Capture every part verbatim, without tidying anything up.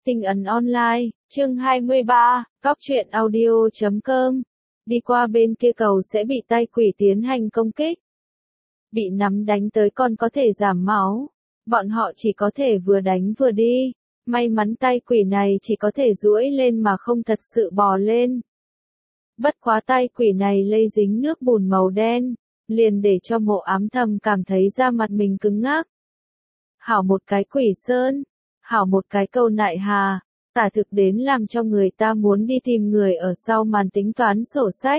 Tinh ấn online, chương hai mươi ba, cóc truyện audio chấm com. Đi qua bên kia cầu sẽ bị tai quỷ tiến hành công kích. Bị nắm đánh tới còn có thể giảm máu. Bọn họ chỉ có thể vừa đánh vừa đi. May mắn tai quỷ này chỉ có thể duỗi lên mà không thật sự bò lên. Bất quá tai quỷ này lây dính nước bùn màu đen, liền để cho Mộ Ám thầm cảm thấy da mặt mình cứng ngắc. Hảo một cái quỷ sơn, hảo một cái câu nại hà, tả thực đến làm cho người ta muốn đi tìm người ở sau màn tính toán sổ sách.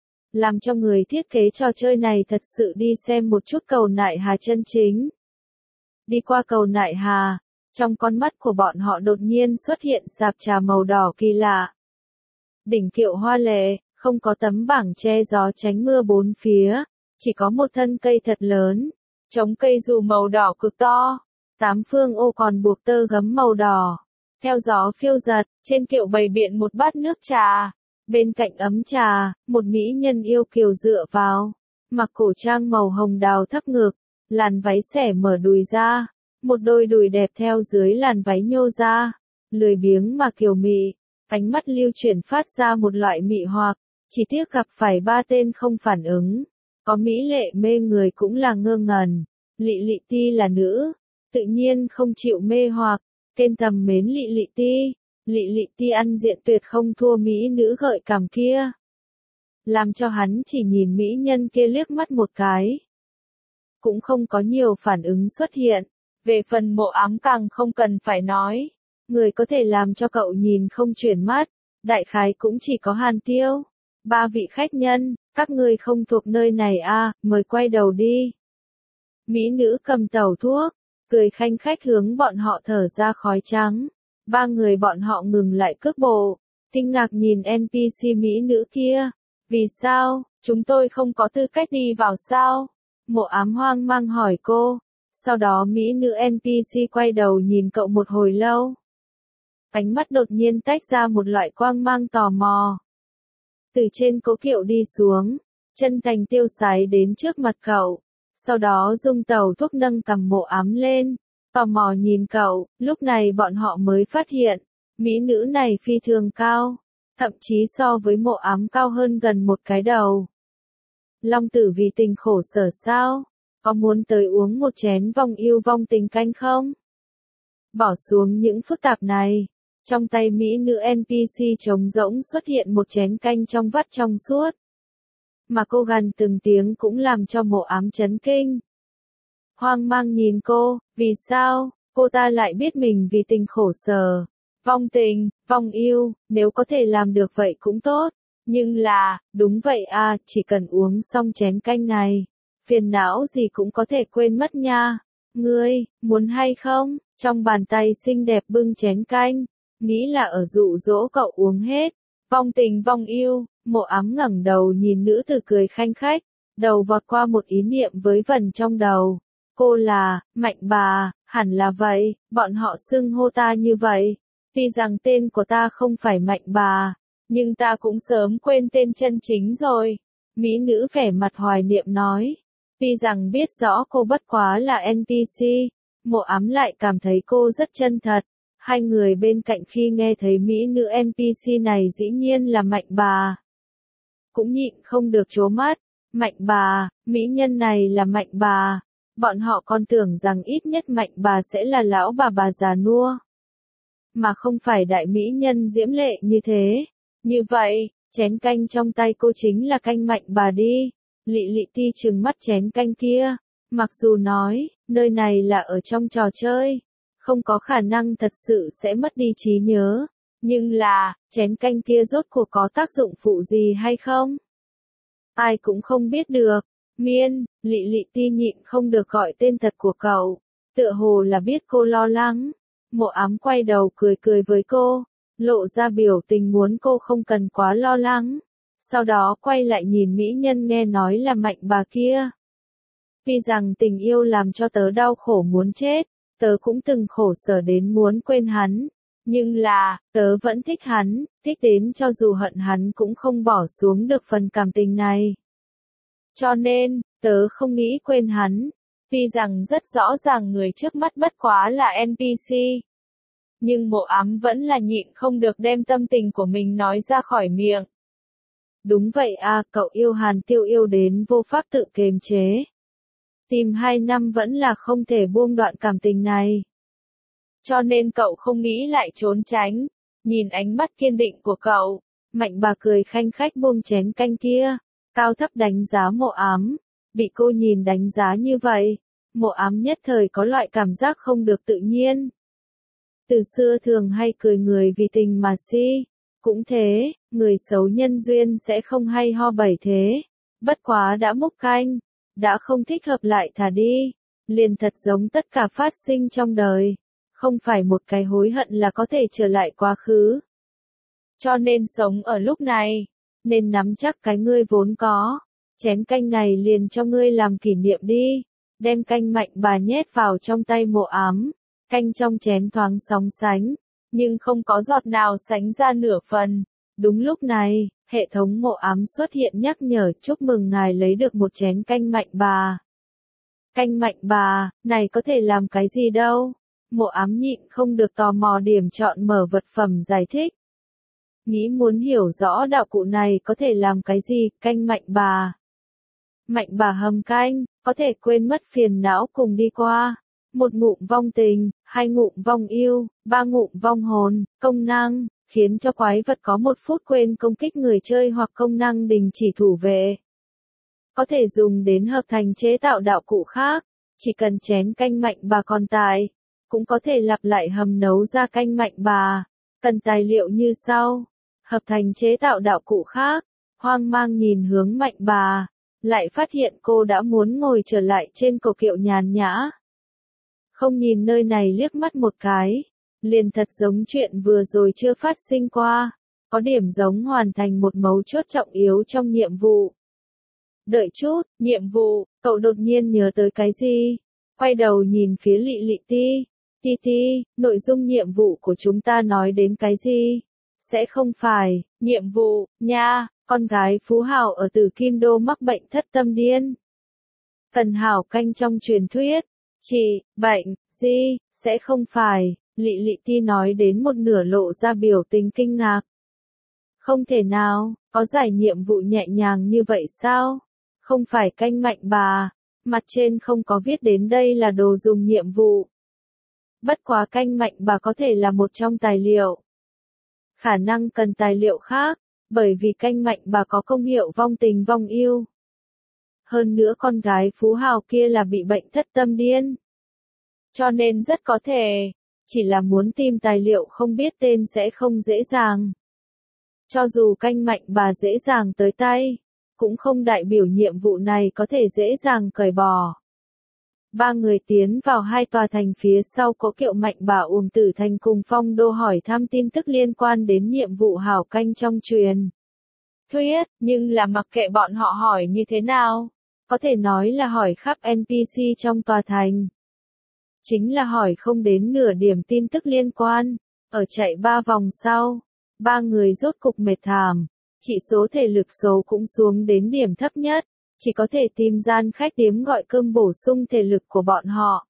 Làm cho người thiết kế trò chơi này thật sự đi xem một chút cầu nại hà chân chính. Đi qua cầu nại hà, trong con mắt của bọn họ đột nhiên xuất hiện sạp trà màu đỏ kỳ lạ. Đỉnh kiệu hoa lệ, không có tấm bảng che gió tránh mưa bốn phía, chỉ có một thân cây thật lớn, trống cây dù màu đỏ cực to, tám phương ô còn buộc tơ gấm màu đỏ. Theo gió phiêu giật, trên kiệu bày biện một bát nước trà, bên cạnh ấm trà, một mỹ nhân yêu kiều dựa vào, mặc cổ trang màu hồng đào thấp ngực, làn váy xẻ mở đùi ra, một đôi đùi đẹp theo dưới làn váy nhô ra, lười biếng mà kiều mị, ánh mắt lưu chuyển phát ra một loại mị hoặc, chỉ tiếc gặp phải ba tên không phản ứng, có mỹ lệ mê người cũng là ngơ ngẩn, Lị Lị Ti là nữ, tự nhiên không chịu mê hoặc, tên thầm mến Lị Lị Ti, Lị Lị Ti ăn diện tuyệt không thua mỹ nữ gợi cảm kia. Làm cho hắn chỉ nhìn mỹ nhân kia liếc mắt một cái. Cũng không có nhiều phản ứng xuất hiện, về phần Mộ Ám càng không cần phải nói. Người có thể làm cho cậu nhìn không chuyển mắt, đại khái cũng chỉ có Hàn Tiêu. Ba vị khách nhân, các ngươi không thuộc nơi này à, mời quay đầu đi. Mỹ nữ cầm tẩu thuốc, cười khanh khách hướng bọn họ thở ra khói trắng. Ba người bọn họ ngừng lại cước bộ, kinh ngạc nhìn en pê xê mỹ nữ kia. Vì sao, chúng tôi không có tư cách đi vào sao? Mộ Ám hoang mang hỏi cô. Sau đó mỹ nữ en pê xê quay đầu nhìn cậu một hồi lâu. Ánh mắt đột nhiên tách ra một loại quang mang tò mò. Từ trên cố kiệu đi xuống, chân thành tiêu sái đến trước mặt cậu. Sau đó dung tẩu thuốc nâng cầm Mộ Ám lên, tò mò nhìn cậu, lúc này bọn họ mới phát hiện, mỹ nữ này phi thường cao, thậm chí so với Mộ Ám cao hơn gần một cái đầu. Long tử vì tình khổ sở sao? Có muốn tới uống một chén vong yêu vong tình canh không? Bỏ xuống những phức tạp này, trong tay mỹ nữ en pê xê trống rỗng xuất hiện một chén canh trong vắt trong suốt. Mà cô gằn từng tiếng cũng làm cho Mộ Ám chấn kinh. Hoang mang nhìn cô, vì sao, cô ta lại biết mình vì tình khổ sở, vong tình, vong yêu, nếu có thể làm được vậy cũng tốt, nhưng là, đúng vậy à, chỉ cần uống xong chén canh này, phiền não gì cũng có thể quên mất nha, ngươi, muốn hay không, trong bàn tay xinh đẹp bưng chén canh, nghĩ là ở dụ dỗ cậu uống hết, vong tình vong yêu. Mộ Ám ngẩng đầu nhìn nữ tử cười khanh khách, đầu vọt qua một ý niệm với vần trong đầu. Cô là, Mạnh bà, hẳn là vậy, bọn họ xưng hô ta như vậy. Tuy rằng tên của ta không phải Mạnh bà, nhưng ta cũng sớm quên tên chân chính rồi. Mỹ nữ vẻ mặt hoài niệm nói. Tuy rằng biết rõ cô bất quá là en pê xê, Mộ Ám lại cảm thấy cô rất chân thật. Hai người bên cạnh khi nghe thấy mỹ nữ en pê xê này dĩ nhiên là Mạnh bà. Cũng nhịn không được trố mắt, Mạnh bà, mỹ nhân này là Mạnh bà, bọn họ còn tưởng rằng ít nhất Mạnh bà sẽ là lão bà bà già nua, mà không phải đại mỹ nhân diễm lệ như thế. Như vậy, chén canh trong tay cô chính là canh Mạnh bà đi. Lị Lị Ti trừng mắt chén canh kia, mặc dù nói, nơi này là ở trong trò chơi, không có khả năng thật sự sẽ mất đi trí nhớ. Nhưng là, chén canh kia rốt cuộc có tác dụng phụ gì hay không? Ai cũng không biết được. Miên, Lị Lị Ti nhịn không được gọi tên thật của cậu. Tựa hồ là biết cô lo lắng. Mộ Ám quay đầu cười cười với cô, lộ ra biểu tình muốn cô không cần quá lo lắng. Sau đó quay lại nhìn mỹ nhân nghe nói là Mạnh bà kia. Tuy rằng tình yêu làm cho tớ đau khổ muốn chết, tớ cũng từng khổ sở đến muốn quên hắn. Nhưng là, tớ vẫn thích hắn, thích đến cho dù hận hắn cũng không bỏ xuống được phần cảm tình này. Cho nên, tớ không nghĩ quên hắn, tuy rằng rất rõ ràng người trước mắt bất quá là en pê xê. Nhưng mộ ám vẫn là nhịn không được đem tâm tình của mình nói ra khỏi miệng. Đúng vậy à, cậu yêu Hàn Tiêu yêu đến vô pháp tự kiềm chế. Tìm hai năm vẫn là không thể buông đoạn cảm tình này. Cho nên cậu không nghĩ lại trốn tránh. Nhìn ánh mắt kiên định của cậu, Mạnh bà cười khanh khách buông chén canh kia, cao thấp đánh giá mộ ám. Bị cô nhìn đánh giá như vậy, mộ ám nhất thời có loại cảm giác không được tự nhiên. Từ xưa thường hay cười người vì tình mà si. Cũng thế, người xấu nhân duyên sẽ không hay ho bẩy thế. Bất quá đã múc canh, đã không thích hợp lại thả đi. Liền thật giống tất cả phát sinh trong đời. Không phải một cái hối hận là có thể trở lại quá khứ. Cho nên sống ở lúc này, nên nắm chắc cái ngươi vốn có. Chén canh này liền cho ngươi làm kỷ niệm đi. Đem canh Mạnh bà nhét vào trong tay mộ ám. Canh trong chén thoáng sóng sánh, nhưng không có giọt nào sánh ra nửa phần. Đúng lúc này, hệ thống mộ ám xuất hiện nhắc nhở chúc mừng ngài lấy được một chén canh Mạnh bà. Canh Mạnh bà, này có thể làm cái gì đâu? Mộ ám nhịn không được tò mò điểm chọn mở vật phẩm giải thích. Nghĩ muốn hiểu rõ đạo cụ này có thể làm cái gì, canh Mạnh bà. Mạnh bà hầm canh, có thể quên mất phiền não cùng đi qua. Một ngụm vong tình, hai ngụm vong yêu, ba ngụm vong hồn, công năng, khiến cho quái vật có một phút quên công kích người chơi hoặc công năng đình chỉ thủ vệ. Có thể dùng đến hợp thành chế tạo đạo cụ khác, chỉ cần chén canh Mạnh bà còn tại, cũng có thể lặp lại hầm nấu ra canh Mạnh bà. Cần tài liệu như sau, hợp thành chế tạo đạo cụ khác, hoang mang nhìn hướng Mạnh bà, lại phát hiện cô đã muốn ngồi trở lại trên cổ kiệu nhàn nhã. Không nhìn nơi này liếc mắt một cái, liền thật giống chuyện vừa rồi chưa phát sinh qua, có điểm giống hoàn thành một mấu chốt trọng yếu trong nhiệm vụ. Đợi chút, nhiệm vụ, cậu đột nhiên nhớ tới cái gì? Quay đầu nhìn phía Lị Lị Ti, Ti Ti, nội dung nhiệm vụ của chúng ta nói đến cái gì? Sẽ không phải, nhiệm vụ, nha, con gái phú hào ở Tử Kim Đô mắc bệnh thất tâm điên. Cần hảo canh trong truyền thuyết. Chị, bệnh, gì, sẽ không phải, Lị Lị Ti nói đến một nửa lộ ra biểu tình kinh ngạc. Không thể nào, có giải nhiệm vụ nhẹ nhàng như vậy sao? Không phải canh Mạnh bà, mặt trên không có viết đến đây là đồ dùng nhiệm vụ. Bất quá canh Mạnh bà có thể là một trong tài liệu. Khả năng cần tài liệu khác, bởi vì canh Mạnh bà có công hiệu vong tình vong yêu. Hơn nữa con gái phú hào kia là bị bệnh thất tâm điên. Cho nên rất có thể, chỉ là muốn tìm tài liệu không biết tên sẽ không dễ dàng. Cho dù canh Mạnh bà dễ dàng tới tay, cũng không đại biểu nhiệm vụ này có thể dễ dàng cởi bỏ. Ba người tiến vào hai tòa thành phía sau có kiệu Mạnh bà Uổng Tử Thành cùng Phong Đô hỏi thăm tin tức liên quan đến nhiệm vụ hảo canh trong truyền thuyết, nhưng là mặc kệ bọn họ hỏi như thế nào, có thể nói là hỏi khắp en pê xê trong tòa thành. Chính là hỏi không đến nửa điểm tin tức liên quan, ở chạy ba vòng sau, ba người rốt cục mệt thảm, chỉ số thể lực số cũng xuống đến điểm thấp nhất, chỉ có thể tìm gian khách điếm gọi cơm bổ sung thể lực của bọn họ.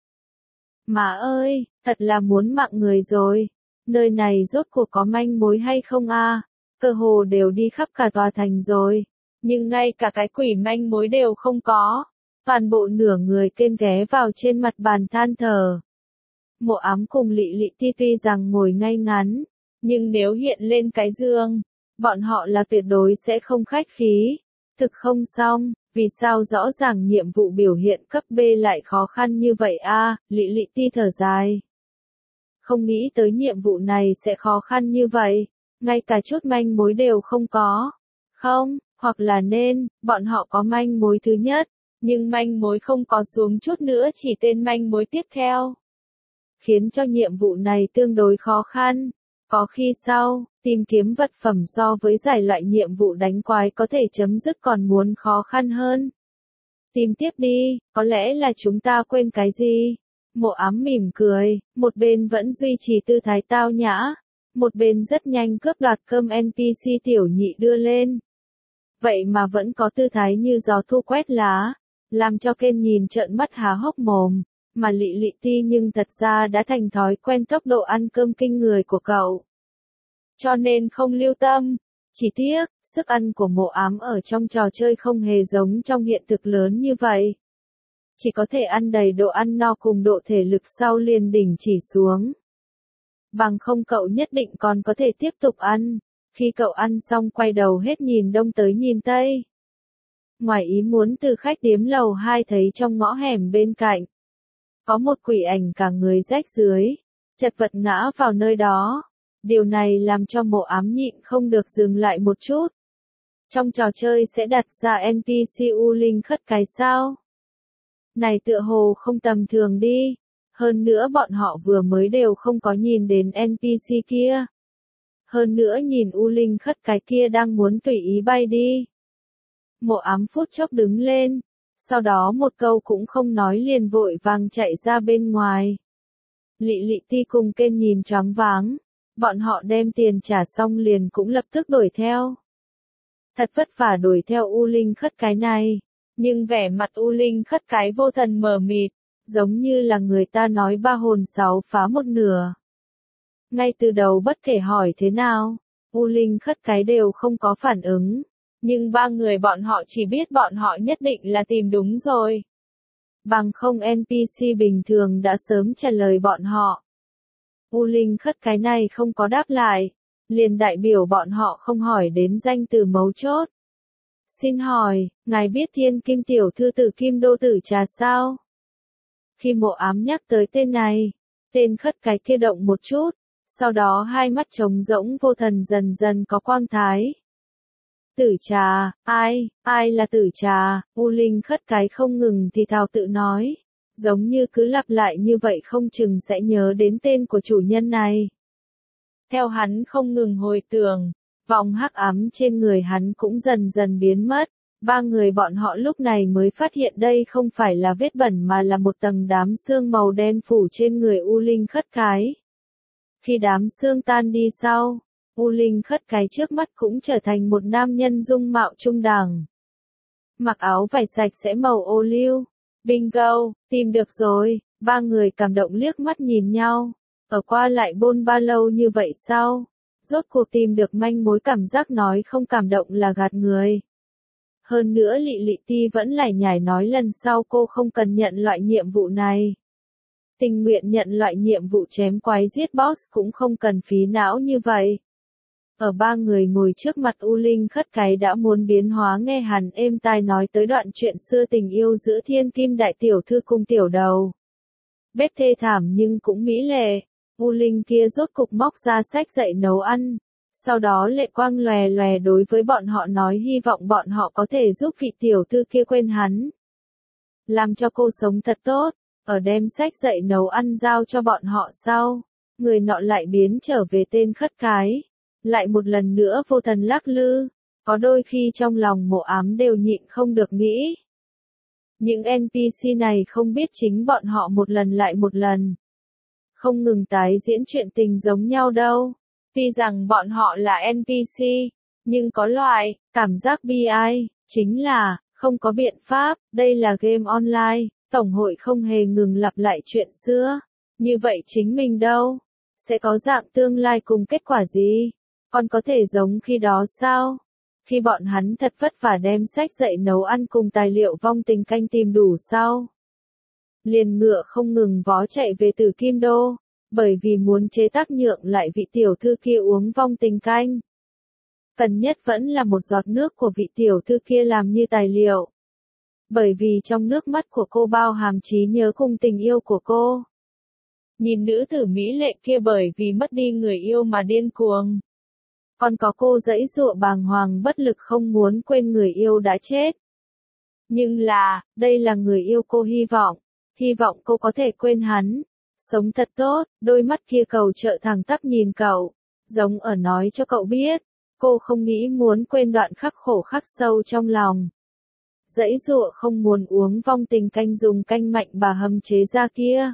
Mà ơi, thật là muốn mạng người rồi, nơi này rốt cuộc có manh mối hay không a? Cơ hồ đều đi khắp cả tòa thành rồi, nhưng ngay cả cái quỷ manh mối đều không có. Toàn bộ nửa người kên ghé vào trên mặt bàn than thở. Mộ ám cùng Lị Lị Ti tuy rằng ngồi ngay ngắn, nhưng nếu hiện lên cái giường, bọn họ là tuyệt đối sẽ không khách khí. Thực không xong, vì sao rõ ràng nhiệm vụ biểu hiện cấp B lại khó khăn như vậy a? Lị Lị Ti thở dài. Không nghĩ tới nhiệm vụ này sẽ khó khăn như vậy, ngay cả chút manh mối đều không có. Không, hoặc là nên, bọn họ có manh mối thứ nhất, nhưng manh mối không có xuống chút nữa chỉ tên manh mối tiếp theo. Khiến cho nhiệm vụ này tương đối khó khăn. Có khi sau, tìm kiếm vật phẩm so với giải loại nhiệm vụ đánh quái có thể chấm dứt còn muốn khó khăn hơn. Tìm tiếp đi, có lẽ là chúng ta quên cái gì? Mộ ám mỉm cười, một bên vẫn duy trì tư thái tao nhã, một bên rất nhanh cướp đoạt cơm en pê xê tiểu nhị đưa lên. Vậy mà vẫn có tư thái như gió thu quét lá, làm cho Ken nhìn trợn mắt há hốc mồm, Mà Lị Lị Ti nhưng thật ra đã thành thói quen tốc độ ăn cơm kinh người của cậu. Cho nên không lưu tâm. Chỉ tiếc, sức ăn của Mộ Ám ở trong trò chơi không hề giống trong hiện thực lớn như vậy. Chỉ có thể ăn đầy độ ăn no cùng độ thể lực sau liền đỉnh chỉ xuống. Bằng không cậu nhất định còn có thể tiếp tục ăn. Khi cậu ăn xong quay đầu hết nhìn đông tới nhìn tây. Ngoài ý muốn từ khách điếm lầu hai thấy trong ngõ hẻm bên cạnh. Có một quỷ ảnh cả người rách dưới, chật vật ngã vào nơi đó. Điều này làm cho Mộ Ám nhịn không được dừng lại một chút. Trong trò chơi sẽ đặt ra en pê xê U Linh khất cái sao? Này tựa hồ không tầm thường đi. Hơn nữa bọn họ vừa mới đều không có nhìn đến en pê xê kia. Hơn nữa nhìn U Linh khất cái kia đang muốn tùy ý bay đi. Mộ Ám phút chốc đứng lên. Sau đó một câu cũng không nói liền vội vàng chạy ra bên ngoài. Lị Lị Ti cùng Ken nhìn choáng váng. Bọn họ đem tiền trả xong liền cũng lập tức đuổi theo. Thật vất vả đuổi theo U Linh khất cái này. Nhưng vẻ mặt U Linh khất cái vô thần mờ mịt. Giống như là người ta nói ba hồn sáu phá một nửa. Ngay từ đầu bất kể hỏi thế nào, U Linh khất cái đều không có phản ứng. Nhưng ba người bọn họ chỉ biết bọn họ nhất định là tìm đúng rồi. Bằng không en pê xê bình thường đã sớm trả lời bọn họ. U Linh khất cái này không có đáp lại, liền đại biểu bọn họ không hỏi đến danh từ mấu chốt. Xin hỏi, ngài biết Thiên Kim tiểu thư tử Kim Đô Tử Trà sao? Khi Mộ Ám nhắc tới tên này, tên khất cái kia động một chút, sau đó hai mắt trống rỗng vô thần dần dần có quang thái. Tử Trà, ai, ai là Tử Trà? U Linh khất cái không ngừng thì thào tự nói, giống như cứ lặp lại như vậy không chừng sẽ nhớ đến tên của chủ nhân này. Theo hắn không ngừng hồi tưởng, vòng hắc ám trên người hắn cũng dần dần biến mất. Ba người bọn họ lúc này mới phát hiện đây không phải là vết bẩn mà là một tầng đám xương màu đen phủ trên người U Linh khất cái. Khi đám xương tan đi sau, U Linh khất cái trước mắt cũng trở thành một nam nhân dung mạo trung đẳng. Mặc áo vải sạch sẽ màu ô liu. Bingo, tìm được rồi, ba người cảm động liếc mắt nhìn nhau. Ở qua lại bôn ba lâu như vậy sao? Rốt cuộc tìm được manh mối, cảm giác nói không cảm động là gạt người. Hơn nữa Lị Lị Ti vẫn lải nhải nói lần sau cô không cần nhận loại nhiệm vụ này. Tình nguyện nhận loại nhiệm vụ chém quái giết boss cũng không cần phí não như vậy. Ở ba người ngồi trước mặt U Linh khất cái đã muốn biến hóa nghe hẳn êm tai nói tới đoạn chuyện xưa tình yêu giữa Thiên Kim đại tiểu thư cùng tiểu đầu. Bếp thê thảm nhưng cũng mỹ lệ, U Linh kia rốt cục móc ra sách dạy nấu ăn. Sau đó lệ quang lòe lòe đối với bọn họ nói hy vọng bọn họ có thể giúp vị tiểu thư kia quên hắn. Làm cho cô sống thật tốt, ở đem sách dạy nấu ăn giao cho bọn họ sau. Người nọ lại biến trở về tên khất cái. Lại một lần nữa vô thần lắc lư. Có đôi khi trong lòng Mộ Ám đều nhịn không được nghĩ. Những en pê xê này không biết chính bọn họ một lần lại một lần. Không ngừng tái diễn chuyện tình giống nhau đâu. Tuy rằng bọn họ là en pê xê, nhưng có loại, cảm giác bi ai, chính là, không có biện pháp, đây là game online, tổng hội không hề ngừng lặp lại chuyện xưa. Như vậy chính mình đâu? Sẽ có dạng tương lai cùng kết quả gì? Còn có thể giống khi đó sao? Khi bọn hắn thật vất vả đem sách dạy nấu ăn cùng tài liệu vong tình canh tìm đủ sau. Liền ngựa không ngừng vó chạy về Tử Kim Đô. Bởi vì muốn chế tác nhượng lại vị tiểu thư kia uống vong tình canh. Cần nhất vẫn là một giọt nước của vị tiểu thư kia làm như tài liệu. Bởi vì trong nước mắt của cô bao hàm trí nhớ cùng tình yêu của cô. Nhìn nữ tử mỹ lệ kia bởi vì mất đi người yêu mà điên cuồng. Còn có cô giãy giụa bàng hoàng bất lực không muốn quên người yêu đã chết. Nhưng là, đây là người yêu cô hy vọng. Hy vọng cô có thể quên hắn. Sống thật tốt, đôi mắt kia cầu trợ thẳng tắp nhìn cậu, giống ở nói cho cậu biết, cô không nghĩ muốn quên đoạn khắc khổ khắc sâu trong lòng. Giãy giụa không muốn uống vong tình canh dùng canh mạnh bà hầm chế ra kia.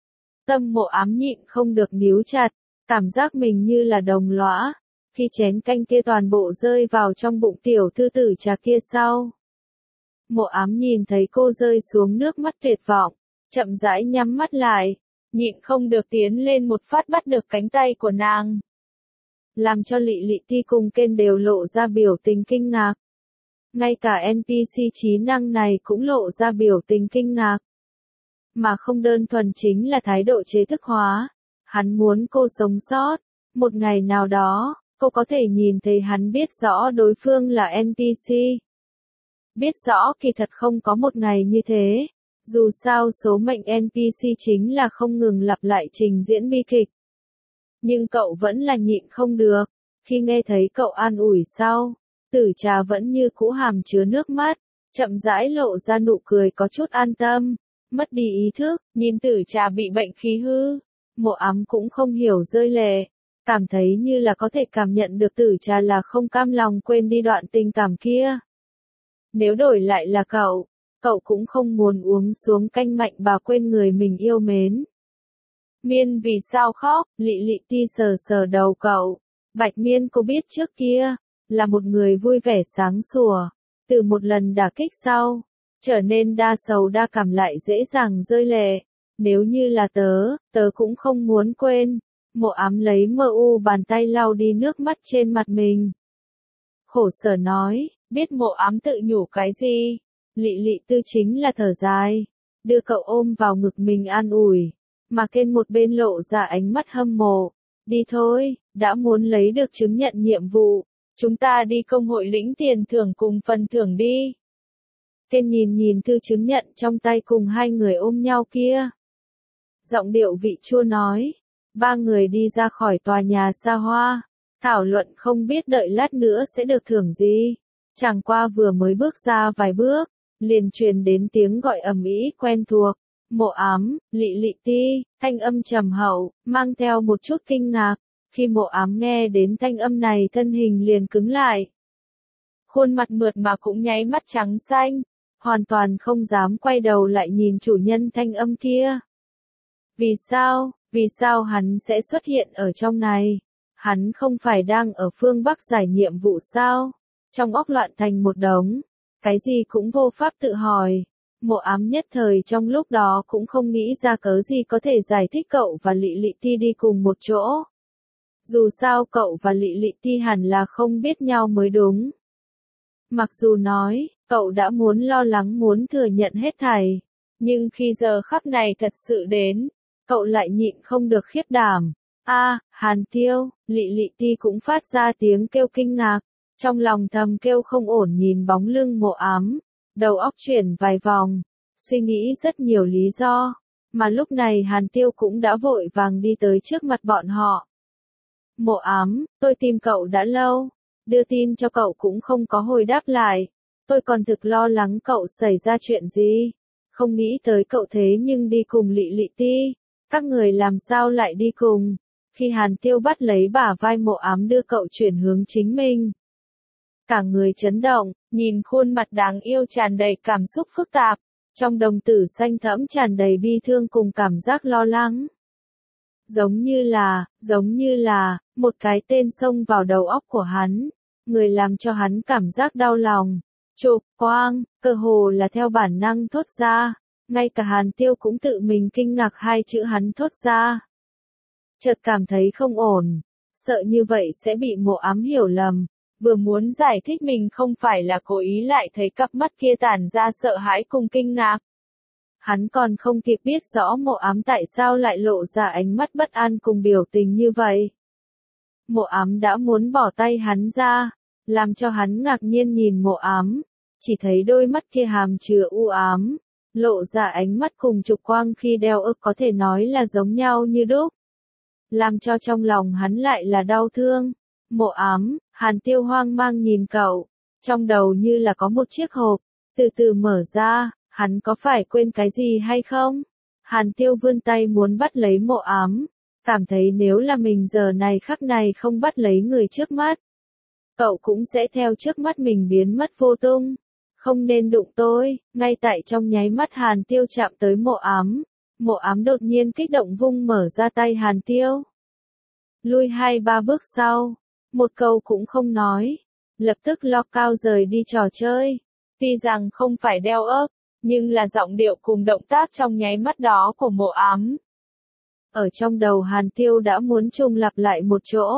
Tâm Mộ Ám nhịn không được níu chặt, cảm giác mình như là đồng lõa, khi chén canh kia toàn bộ rơi vào trong bụng tiểu thư Tử Trà kia sau. Mộ Ám nhìn thấy cô rơi xuống nước mắt tuyệt vọng. chậm rãi nhắm mắt lại, nhịn không được tiến lên một phát bắt được cánh tay của nàng. Làm cho Lị Lị Ti cùng Ken đều lộ ra biểu tình kinh ngạc. Ngay cả en pê xê trí năng này cũng lộ ra biểu tình kinh ngạc. Mà không đơn thuần chính là thái độ chế thức hóa. Hắn muốn cô sống sót. Một ngày nào đó, cô có thể nhìn thấy hắn biết rõ đối phương là en pê xê. Biết rõ kỳ thật không có một ngày như thế. Dù sao số mệnh en pê xê chính là không ngừng lặp lại trình diễn bi kịch. Nhưng cậu vẫn là nhịn không được. Khi nghe thấy cậu an ủi sau, Tử Trà vẫn như cũ hàm chứa nước mắt, chậm rãi lộ ra nụ cười có chút an tâm. Mất đi ý thức, nhìn Tử Trà bị bệnh khí hư. Mộ Ám cũng không hiểu rơi lệ. Cảm thấy như là có thể cảm nhận được Tử Trà là không cam lòng quên đi đoạn tình cảm kia. Nếu đổi lại là cậu, cậu cũng không muốn uống xuống canh mạnh bà quên người mình yêu mến. Miên vì sao khóc, Lị Lị Ti sờ sờ đầu cậu. Bạch Miên cô biết trước kia, là một người vui vẻ sáng sủa. Từ một lần đả kích sau, trở nên đa sầu đa cảm lại dễ dàng rơi lệ. Nếu như là tớ, tớ cũng không muốn quên. Mộ Ám lấy mờ u bàn tay lau đi nước mắt trên mặt mình. Khổ sở nói, biết Mộ Ám tự nhủ cái gì. Lị Lị Tư chính là thở dài, đưa cậu ôm vào ngực mình an ủi. Mà Ken một bên lộ ra ánh mắt hâm mộ. Đi thôi, đã muốn lấy được chứng nhận nhiệm vụ. Chúng ta đi công hội lĩnh tiền thưởng cùng phần thưởng đi. Ken nhìn nhìn thư chứng nhận trong tay cùng hai người ôm nhau kia. Giọng điệu vị chua nói. Ba người đi ra khỏi tòa nhà xa hoa. Thảo luận không biết đợi lát nữa sẽ được thưởng gì. Chẳng qua vừa mới bước ra vài bước, liền truyền đến tiếng gọi ầm ĩ quen thuộc. Mộ Ám, Lị Lị Ti, thanh âm trầm hậu, mang theo một chút kinh ngạc. Khi Mộ Ám nghe đến thanh âm này thân hình liền cứng lại. Khuôn mặt mượt mà cũng nháy mắt trắng xanh, hoàn toàn không dám quay đầu lại nhìn chủ nhân thanh âm kia. Vì sao, vì sao hắn sẽ xuất hiện ở trong này? Hắn không phải đang ở phương Bắc giải nhiệm vụ sao? Trong óc loạn thành một đống, cái gì cũng vô pháp tự hỏi. Mộ Ám nhất thời trong lúc đó cũng không nghĩ ra cớ gì có thể giải thích cậu và Lị Lị Ti đi cùng một chỗ. Dù sao cậu và Lị Lị Ti hẳn là không biết nhau mới đúng. Mặc dù nói, cậu đã muốn lo lắng muốn thừa nhận hết thảy, nhưng khi giờ khắc này thật sự đến, cậu lại nhịn không được khiếp đảm. A, Hàn Tiêu, Lị Lị Ti cũng phát ra tiếng kêu kinh ngạc, trong lòng thầm kêu không ổn nhìn bóng lưng Mộ Ám. Đầu óc chuyển vài vòng, suy nghĩ rất nhiều lý do, mà lúc này Hàn Tiêu cũng đã vội vàng đi tới trước mặt bọn họ. Mộ Ám, tôi tìm cậu đã lâu, đưa tin cho cậu cũng không có hồi đáp lại, tôi còn thực lo lắng cậu xảy ra chuyện gì, không nghĩ tới cậu thế nhưng đi cùng Lị Lị Ti, các người làm sao lại đi cùng, khi Hàn Tiêu bắt lấy bả vai Mộ Ám đưa cậu chuyển hướng chính mình. Cả người chấn động, nhìn khuôn mặt đáng yêu tràn đầy cảm xúc phức tạp, trong đồng tử xanh thẫm tràn đầy bi thương cùng cảm giác lo lắng. Giống như là, giống như là, một cái tên xông vào đầu óc của hắn, người làm cho hắn cảm giác đau lòng. Chụp, quang, cơ hồ là theo bản năng thốt ra, ngay cả Hàn Tiêu cũng tự mình kinh ngạc hai chữ hắn thốt ra. Chợt cảm thấy không ổn, sợ như vậy sẽ bị Mộ Ám hiểu lầm. Vừa muốn giải thích mình không phải là cố ý lại thấy cặp mắt kia tản ra sợ hãi cùng kinh ngạc. Hắn còn không kịp biết rõ Mộ Ám tại sao lại lộ ra ánh mắt bất an cùng biểu tình như vậy. Mộ Ám đã muốn bỏ tay hắn ra, làm cho hắn ngạc nhiên nhìn Mộ Ám, chỉ thấy đôi mắt kia hàm chứa u ám, lộ ra ánh mắt cùng trục quang khi đeo ức có thể nói là giống nhau như đúc. Làm cho trong lòng hắn lại là đau thương. Mộ Ám, Hàn Tiêu hoang mang nhìn cậu, trong đầu như là có một chiếc hộp, từ từ mở ra, hắn có phải quên cái gì hay không? Hàn Tiêu vươn tay muốn bắt lấy Mộ Ám, cảm thấy nếu là mình giờ này khắc này không bắt lấy người trước mắt, cậu cũng sẽ theo trước mắt mình biến mất vô tung. Không nên đụng tôi, ngay tại trong nháy mắt Hàn Tiêu chạm tới Mộ Ám, Mộ Ám đột nhiên kích động vung mở ra tay Hàn Tiêu. Lui hai ba bước sau. Một câu cũng không nói, lập tức lo cao rời đi trò chơi. Tuy rằng không phải đeo ấp, nhưng là giọng điệu cùng động tác trong nháy mắt đó của Mộ Ám. Ở trong đầu Hàn Tiêu đã muốn trùng lặp lại một chỗ.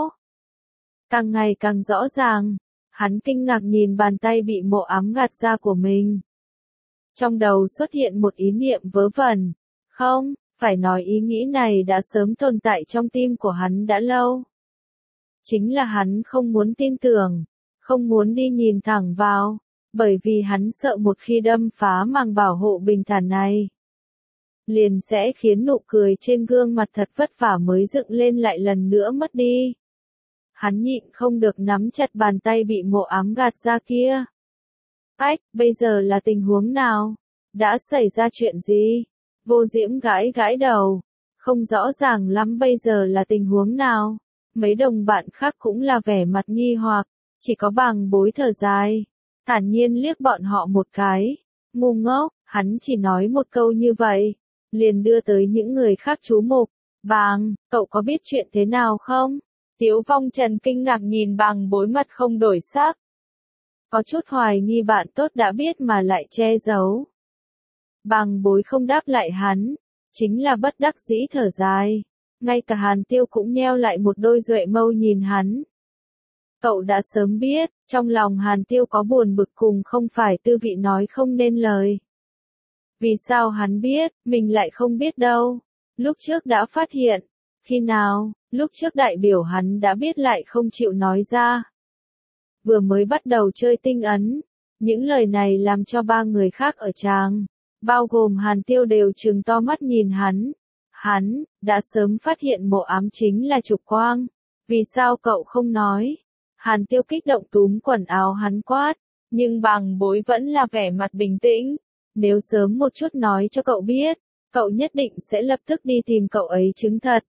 Càng ngày càng rõ ràng, hắn kinh ngạc nhìn bàn tay bị Mộ Ám gạt ra của mình. Trong đầu xuất hiện một ý niệm vớ vẩn. Không, phải nói ý nghĩ này đã sớm tồn tại trong tim của hắn đã lâu. Chính là hắn không muốn tin tưởng, không muốn đi nhìn thẳng vào, bởi vì hắn sợ một khi đâm phá màng bảo hộ bình thản này, liền sẽ khiến nụ cười trên gương mặt thật vất vả mới dựng lên lại lần nữa mất đi. Hắn nhịn không được nắm chặt bàn tay bị Mộ Ám gạt ra kia. Ách, bây giờ là tình huống nào? Đã xảy ra chuyện gì? Vô Diễm gãi gãi đầu. Không rõ ràng lắm bây giờ là tình huống nào. Mấy đồng bạn khác cũng là vẻ mặt nghi hoặc, chỉ có Bàng Bối thở dài, thản nhiên liếc bọn họ một cái. Ngu ngốc, hắn chỉ nói một câu như vậy, liền đưa tới những người khác chú mục. Bàng, cậu có biết chuyện thế nào không? Tiếu Phong Trần kinh ngạc nhìn Bàng Bối mặt không đổi sắc. Có chút hoài nghi bạn tốt đã biết mà lại che giấu. Bàng Bối không đáp lại hắn, chính là bất đắc dĩ thở dài. Ngay cả Hàn Tiêu cũng nheo lại một đôi duệ mâu nhìn hắn. Cậu đã sớm biết, trong lòng Hàn Tiêu có buồn bực cùng không phải tư vị nói không nên lời. Vì sao hắn biết, mình lại không biết đâu. Lúc trước đã phát hiện. Khi nào, lúc trước đại biểu hắn đã biết lại không chịu nói ra. Vừa mới bắt đầu chơi tinh ấn, những lời này làm cho ba người khác ở tràng, bao gồm Hàn Tiêu đều trừng to mắt nhìn hắn. Hắn, đã sớm phát hiện Mộ Ám chính là Trục Quang. Vì sao cậu không nói? Hàn Tiêu kích động túm quần áo hắn quát, nhưng Bàng Bối vẫn là vẻ mặt bình tĩnh. Nếu sớm một chút nói cho cậu biết, cậu nhất định sẽ lập tức đi tìm cậu ấy chứng thật.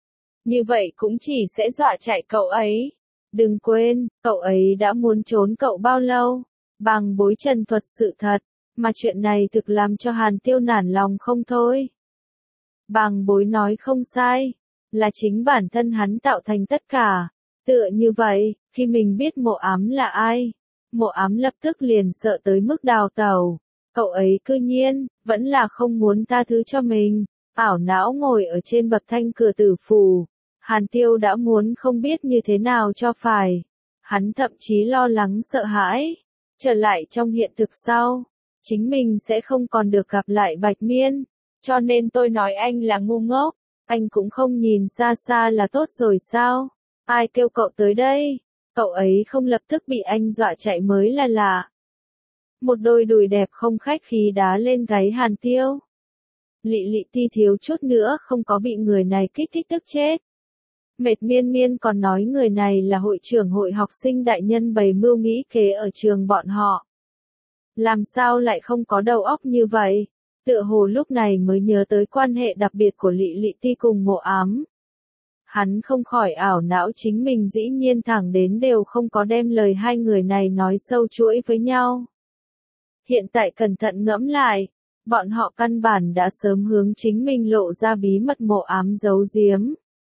Như vậy cũng chỉ sẽ dọa chạy cậu ấy. Đừng quên, cậu ấy đã muốn trốn cậu bao lâu. Bàng Bối trần thuật sự thật, mà chuyện này thực làm cho Hàn Tiêu nản lòng không thôi. Bàng Bối nói không sai, là chính bản thân hắn tạo thành tất cả. Tựa như vậy, khi mình biết Mộ Ám là ai, Mộ Ám lập tức liền sợ tới mức đào tẩu. Cậu ấy cư nhiên, vẫn là không muốn tha thứ cho mình, ảo não ngồi ở trên bậc thanh cửa tử phủ. Hàn Tiêu đã muốn không biết như thế nào cho phải. Hắn thậm chí lo lắng sợ hãi. Trở lại trong hiện thực sau, chính mình sẽ không còn được gặp lại Bạch Miên. Cho nên tôi nói anh là ngu ngốc. Anh cũng không nhìn xa xa là tốt rồi sao? Ai kêu cậu tới đây? Cậu ấy không lập tức bị anh dọa chạy mới là lạ. Một đôi đùi đẹp không khách khí đá lên gáy Hàn Tiêu. Lị Lị Ti thiếu chút nữa không có bị người này kích thích tức chết. Mệt miên miên còn nói người này là hội trưởng hội học sinh đại nhân bày mưu nghĩ kế ở trường bọn họ. Làm sao lại không có đầu óc như vậy? Tựa hồ lúc này mới nhớ tới quan hệ đặc biệt của Lị Lị Ti cùng Mộ Ám. Hắn không khỏi ảo não chính mình dĩ nhiên thẳng đến đều không có đem lời hai người này nói sâu chuỗi với nhau. Hiện tại cẩn thận ngẫm lại, bọn họ căn bản đã sớm hướng chính mình lộ ra bí mật Mộ Ám giấu giếm.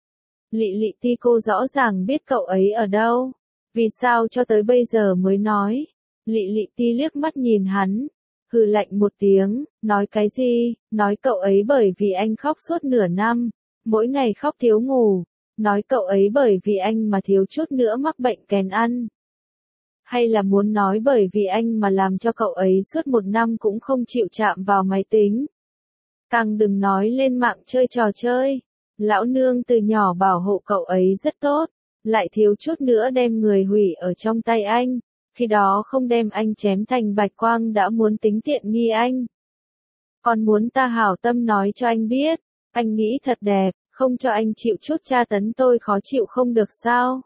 Lị Lị Ti cô rõ ràng biết cậu ấy ở đâu, vì sao cho tới bây giờ mới nói. Lị Lị Ti liếc mắt nhìn hắn, hừ lạnh một tiếng, nói cái gì, nói cậu ấy bởi vì anh khóc suốt nửa năm, mỗi ngày khóc thiếu ngủ, nói cậu ấy bởi vì anh mà thiếu chút nữa mắc bệnh kèn ăn. Hay là muốn nói bởi vì anh mà làm cho cậu ấy suốt một năm cũng không chịu chạm vào máy tính. Càng đừng nói lên mạng chơi trò chơi. Lão nương từ nhỏ bảo hộ cậu ấy rất tốt, lại thiếu chút nữa đem người hủy ở trong tay anh, khi đó không đem anh chém thành bạch quang đã muốn tính tiện nghi anh. Còn muốn ta hảo tâm nói cho anh biết, anh nghĩ thật đẹp, không cho anh chịu chút tra tấn tôi khó chịu không được sao.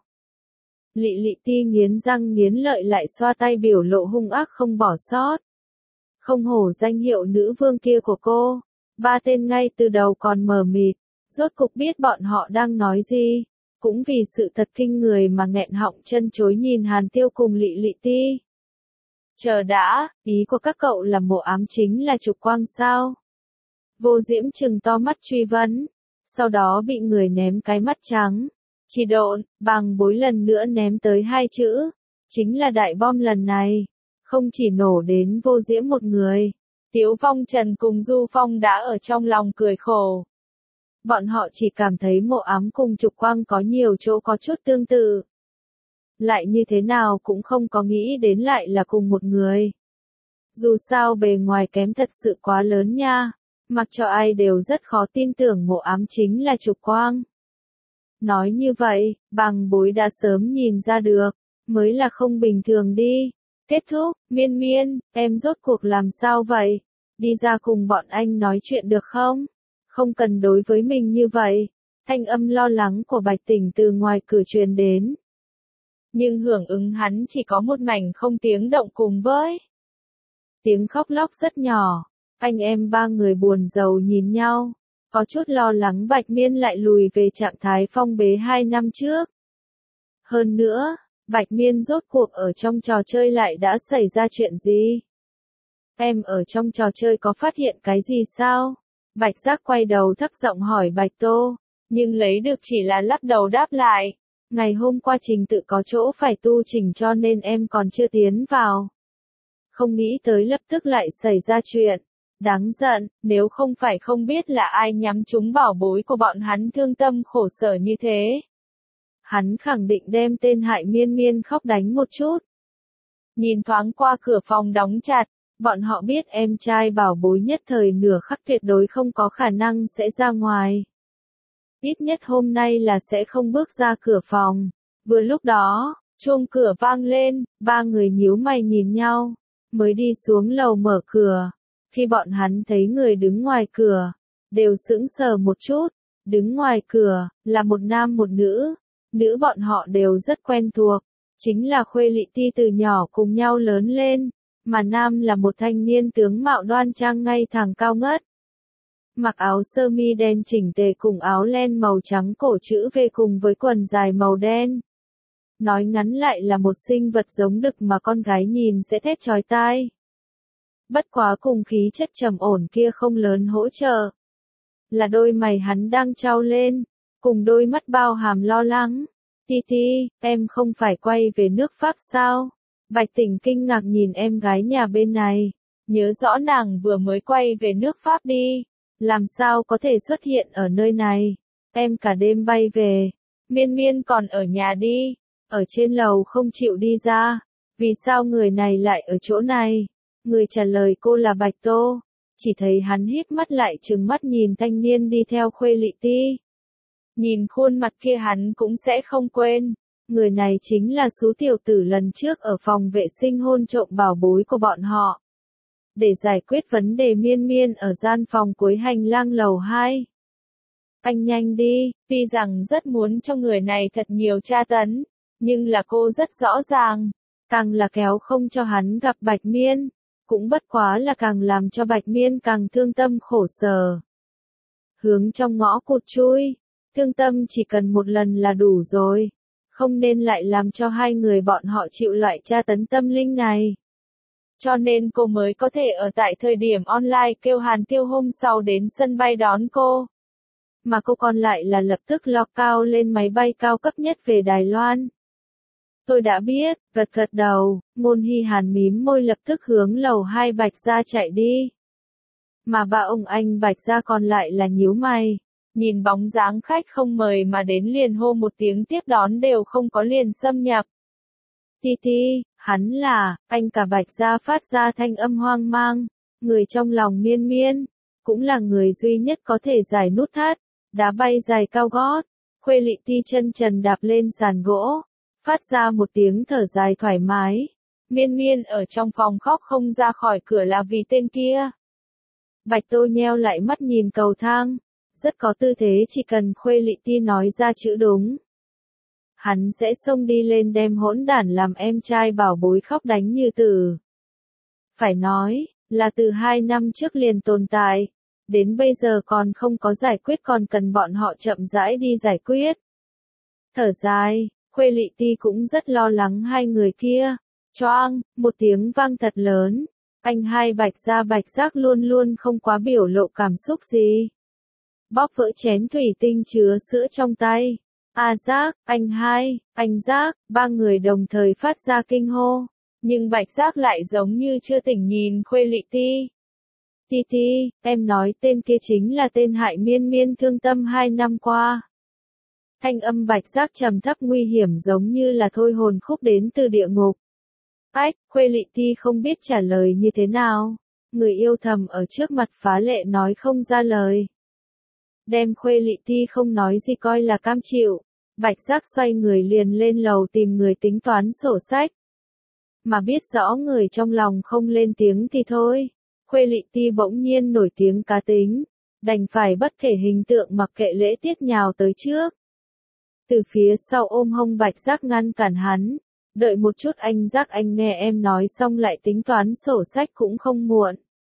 Lị Lị Ti nghiến răng nghiến lợi lại xoa tay biểu lộ hung ác không bỏ sót. Không hổ danh hiệu nữ vương kia của cô, ba tên ngay từ đầu còn mờ mịt. Rốt cục biết bọn họ đang nói gì, cũng vì sự thật kinh người mà nghẹn họng chân chối nhìn Hàn Tiêu cùng Lị Lị Ti. Chờ đã, ý của các cậu là Mộ Ám chính là Trục Quang sao? Vô Diễm trừng to mắt truy vấn, sau đó bị người ném cái mắt trắng. Chỉ độn, Bàng Bối lần nữa ném tới hai chữ, chính là đại bom lần này, không chỉ nổ đến Vô Diễm một người, Tiếu Phong Trần cùng Du Phong đã ở trong lòng cười khổ. Bọn họ chỉ cảm thấy Mộ Ám cùng Trục Quang có nhiều chỗ có chút tương tự. Lại như thế nào cũng không có nghĩ đến lại là cùng một người. Dù sao bề ngoài kém thật sự quá lớn nha, mặc cho ai đều rất khó tin tưởng Mộ Ám chính là Trục Quang. Nói như vậy, Bằng Bối đã sớm nhìn ra được, mới là không bình thường đi. Kết thúc, Miên Miên, em rốt cuộc làm sao vậy? Đi ra cùng bọn anh nói chuyện được không? Không cần đối với mình như vậy. Thanh âm lo lắng của Bạch Tỉnh từ ngoài cửa truyền đến. Nhưng hưởng ứng hắn chỉ có một mảnh không tiếng động cùng với tiếng khóc lóc rất nhỏ. Anh em ba người buồn rầu nhìn nhau. Có chút lo lắng Bạch Miên lại lùi về trạng thái phong bế hai năm trước. Hơn nữa, Bạch Miên rốt cuộc ở trong trò chơi lại đã xảy ra chuyện gì? Em ở trong trò chơi có phát hiện cái gì sao? Bạch Giác quay đầu thấp giọng hỏi Bạch Tô, nhưng lấy được chỉ là lắc đầu đáp lại. Ngày hôm qua trình tự có chỗ phải tu chỉnh cho nên em còn chưa tiến vào. Không nghĩ tới lập tức lại xảy ra chuyện. Đáng giận, nếu không phải không biết là ai nhắm trúng bảo bối của bọn hắn thương tâm khổ sở như thế. Hắn khẳng định đem tên hại Miên Miên khóc đánh một chút. Nhìn thoáng qua cửa phòng đóng chặt, bọn họ biết em trai bảo bối nhất thời nửa khắc tuyệt đối không có khả năng sẽ ra ngoài. Ít nhất hôm nay là sẽ không bước ra cửa phòng. Vừa lúc đó, chuông cửa vang lên, ba người nhíu mày nhìn nhau, mới đi xuống lầu mở cửa. Khi bọn hắn thấy người đứng ngoài cửa, đều sững sờ một chút. Đứng ngoài cửa, là một nam một nữ. Nữ bọn họ đều rất quen thuộc, chính là Khuê Lị Ti từ nhỏ cùng nhau lớn lên, mà nam là một thanh niên tướng mạo đoan trang ngay thẳng cao ngất. Mặc áo sơ mi đen chỉnh tề cùng áo len màu trắng cổ chữ V cùng với quần dài màu đen. Nói ngắn lại là một sinh vật giống đực mà con gái nhìn sẽ thét chói tai. Bất quá cùng khí chất trầm ổn kia không lớn hỗ trợ. Là đôi mày hắn đang trao lên, cùng đôi mắt bao hàm lo lắng. Ti Ti, em không phải quay về nước Pháp sao? Bạch Tỉnh kinh ngạc nhìn em gái nhà bên này. Nhớ rõ nàng vừa mới quay về nước Pháp đi. Làm sao có thể xuất hiện ở nơi này? Em cả đêm bay về. Miên Miên còn ở nhà đi. Ở trên lầu không chịu đi ra. Vì sao người này lại ở chỗ này? Người trả lời cô là Bạch Tô. Chỉ thấy hắn híp mắt lại trừng mắt nhìn thanh niên đi theo Khuê Lị Ti. Nhìn khuôn mặt kia hắn cũng sẽ không quên. Người này chính là số tiểu tử lần trước ở phòng vệ sinh hôn trộm bảo bối của bọn họ. Để giải quyết vấn đề Miên Miên ở gian phòng cuối hành lang lầu hai. Anh nhanh đi, tuy rằng rất muốn cho người này thật nhiều tra tấn, nhưng là cô rất rõ ràng, càng là kéo không cho hắn gặp Bạch Miên, cũng bất quá là càng làm cho Bạch Miên càng thương tâm khổ sở. Hướng trong ngõ cụt chui, thương tâm chỉ cần một lần là đủ rồi, không nên lại làm cho hai người bọn họ chịu loại tra tấn tâm linh này. Cho nên cô mới có thể ở tại thời điểm online kêu Hàn Tiêu hôm sau đến sân bay đón cô. Mà cô còn lại là lập tức log cao lên máy bay cao cấp nhất về Đài Loan. Tôi đã biết, gật gật đầu, Ngôn Hy Hàn mím môi lập tức hướng lầu hai Bạch Gia chạy đi. Mà ba ông anh Bạch Gia còn lại là nhíu mày, nhìn bóng dáng khách không mời mà đến liền hô một tiếng tiếp đón đều không có liền xâm nhập. Ti Ti, hắn là, anh cả Bạch Gia phát ra thanh âm hoang mang, người trong lòng Miên Miên, cũng là người duy nhất có thể giải nút thắt, đá bay dài cao gót. Khuê Lị Ti chân trần đạp lên sàn gỗ, phát ra một tiếng thở dài thoải mái. Miên Miên ở trong phòng khóc không ra khỏi cửa là vì tên kia. Bạch Tô nheo lại mắt nhìn cầu thang, rất có tư thế chỉ cần Khuê Lị Ti nói ra chữ đúng. Hắn sẽ xông đi lên đem hỗn đản làm em trai bảo bối khóc đánh như tử. Phải nói, là từ hai năm trước liền tồn tại, đến bây giờ còn không có giải quyết còn cần bọn họ chậm rãi đi giải quyết. Thở dài, Khuê Lị Ti cũng rất lo lắng hai người kia. Choang, một tiếng vang thật lớn. Anh hai Bạch Gia Bạch Giác luôn luôn không quá biểu lộ cảm xúc gì. Bóp vỡ chén thủy tinh chứa sữa trong tay. A Giác, anh hai, anh Giác, ba người đồng thời phát ra kinh hô. Nhưng Bạch Giác lại giống như chưa tỉnh nhìn Khuê Lị Ti. Ti Ti, em nói tên kia chính là tên hại Miên Miên thương tâm hai năm qua. Thanh âm Bạch Giác trầm thấp nguy hiểm giống như là thôi hồn khúc đến từ địa ngục. Ách, Khuê Lị Ti không biết trả lời như thế nào. Người yêu thầm ở trước mặt phá lệ nói không ra lời. Đem Khuê Lị Ti không nói gì coi là cam chịu. Bạch Giác xoay người liền lên lầu tìm người tính toán sổ sách. Mà biết rõ người trong lòng không lên tiếng thì thôi. Khuê Lị Ti bỗng nhiên nổi tiếng cá tính. Đành phải bất kể hình tượng mặc kệ lễ tiết nhào tới trước. Từ phía sau ôm hông Bạch Giác ngăn cản hắn. Đợi một chút anh Giác, anh nghe em nói xong lại tính toán sổ sách cũng không muộn.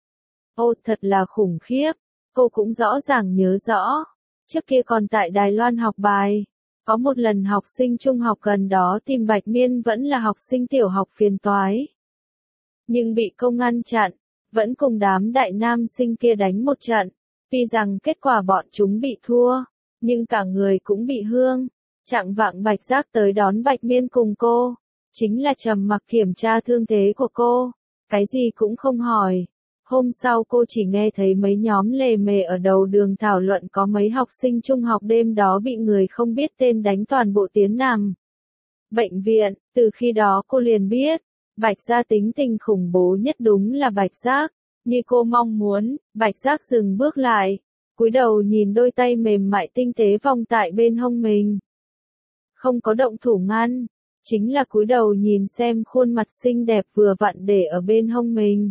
Ô, thật là khủng khiếp. Cô cũng rõ ràng nhớ rõ. Trước kia còn tại Đài Loan học bài. Có một lần học sinh trung học gần đó tìm Bạch Miên vẫn là học sinh tiểu học phiền toái. Nhưng bị công ngăn chặn. Vẫn cùng đám đại nam sinh kia đánh một trận. Tuy rằng kết quả bọn chúng bị thua. Nhưng cả người cũng bị hương. Chạng vạng Bạch Giác tới đón Bạch Miên cùng cô. Chính là trầm mặc kiểm tra thương thế của cô. Cái gì cũng không hỏi. Hôm sau cô chỉ nghe thấy mấy nhóm lề mề ở đầu đường thảo luận có mấy học sinh trung học đêm đó bị người không biết tên đánh toàn bộ tiến nằm bệnh viện. Từ khi đó cô liền biết, Bạch Gia tính tình khủng bố nhất đúng là Bạch Giác. Như cô mong muốn, Bạch Giác dừng bước lại, cúi đầu nhìn đôi tay mềm mại tinh tế vòng tại bên hông mình. Không có động thủ ngăn, chính là cúi đầu nhìn xem khuôn mặt xinh đẹp vừa vặn để ở bên hông mình.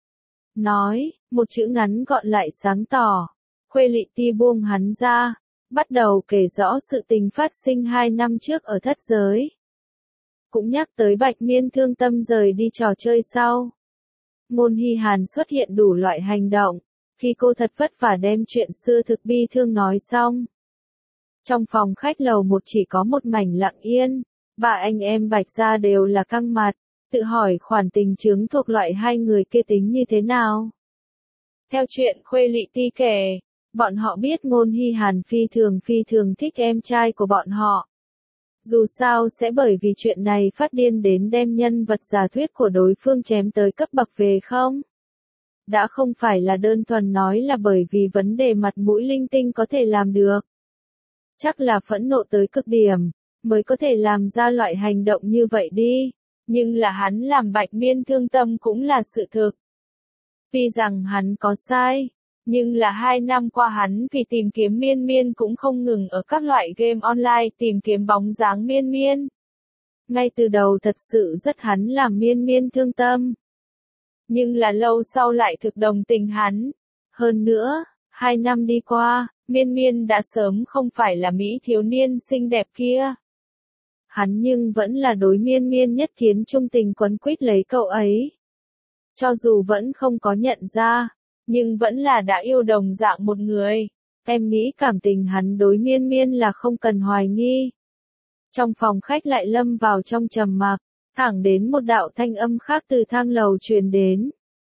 Nói, một chữ ngắn gọn lại sáng tỏ. Khuê Lị Ti buông hắn ra, bắt đầu kể rõ sự tình phát sinh hai năm trước ở thất giới. Cũng nhắc tới Bạch Miên thương tâm rời đi trò chơi sau. Ngôn Hy Hàn xuất hiện đủ loại hành động, khi cô thật vất vả đem chuyện xưa thực bi thương nói xong. Trong phòng khách lầu một chỉ có một mảnh lặng yên, ba anh em Bạch Gia đều là căng mặt, tự hỏi khoản tình chứng thuộc loại hai người kia tính như thế nào. Theo chuyện Khuê Lị Ti kể, bọn họ biết Ngôn Hy Hàn phi thường phi thường thích em trai của bọn họ. Dù sao sẽ bởi vì chuyện này phát điên đến đem nhân vật giả thuyết của đối phương chém tới cấp bậc về không? Đã không phải là đơn thuần nói là bởi vì vấn đề mặt mũi linh tinh có thể làm được. Chắc là phẫn nộ tới cực điểm, mới có thể làm ra loại hành động như vậy đi. Nhưng là hắn làm Bạch Miên thương tâm cũng là sự thực. Tuy rằng hắn có sai, nhưng là hai năm qua hắn vì tìm kiếm Miên Miên cũng không ngừng ở các loại game online tìm kiếm bóng dáng Miên Miên. Ngay từ đầu thật sự rất hắn làm Miên Miên thương tâm. Nhưng là lâu sau lại thực đồng tình hắn. Hơn nữa, hai năm đi qua, Miên Miên đã sớm không phải là mỹ thiếu niên xinh đẹp kia. Hắn nhưng vẫn là đối Miên Miên nhất kiến trung tình quấn quýt lấy cậu ấy. Cho dù vẫn không có nhận ra, nhưng vẫn là đã yêu đồng dạng một người. Em nghĩ cảm tình hắn đối Miên Miên là không cần hoài nghi. Trong phòng khách lại lâm vào trong trầm mặc, thẳng đến một đạo thanh âm khác từ thang lầu truyền đến.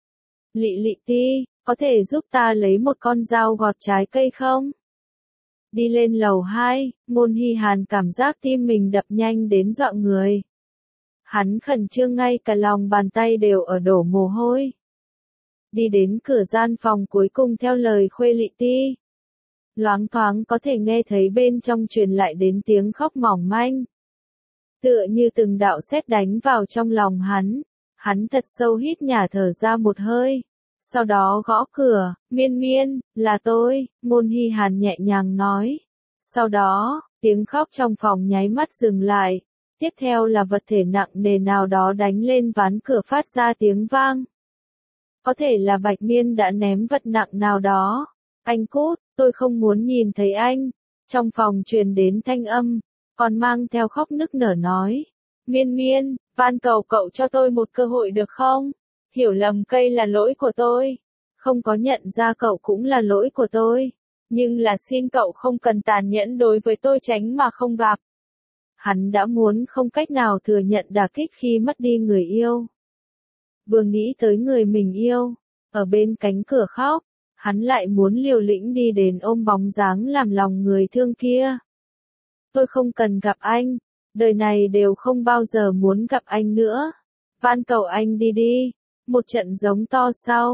Lị Lị Ti, có thể giúp ta lấy một con dao gọt trái cây không? Đi lên lầu hai, Ngôn Hy Hàn cảm giác tim mình đập nhanh đến dọa người. Hắn khẩn trương ngay cả lòng bàn tay đều ở đổ mồ hôi. Đi đến cửa gian phòng cuối cùng theo lời Khuê Lị Ti. Loáng thoáng có thể nghe thấy bên trong truyền lại đến tiếng khóc mỏng manh. Tựa như từng đạo sét đánh vào trong lòng hắn. Hắn thật sâu hít nhả thở ra một hơi. Sau đó gõ cửa, Miên Miên, là tôi, Ngôn Hy Hàn nhẹ nhàng nói. Sau đó, tiếng khóc trong phòng nháy mắt dừng lại. Tiếp theo là vật thể nặng nề nào đó đánh lên ván cửa phát ra tiếng vang. Có thể là Bạch Miên đã ném vật nặng nào đó. Anh cút, tôi không muốn nhìn thấy anh. Trong phòng truyền đến thanh âm, còn mang theo khóc nức nở nói. Miên Miên, van cầu cậu cho tôi một cơ hội được không? Hiểu lầm cây là lỗi của tôi. Không có nhận ra cậu cũng là lỗi của tôi. Nhưng là xin cậu không cần tàn nhẫn đối với tôi tránh mà không gặp. Hắn đã muốn không cách nào thừa nhận đả kích khi mất đi người yêu. Vừa nghĩ tới người mình yêu, ở bên cánh cửa khóc, hắn lại muốn liều lĩnh đi đến ôm bóng dáng làm lòng người thương kia. Tôi không cần gặp anh, đời này đều không bao giờ muốn gặp anh nữa. Van cầu anh đi đi, một trận giống to sau.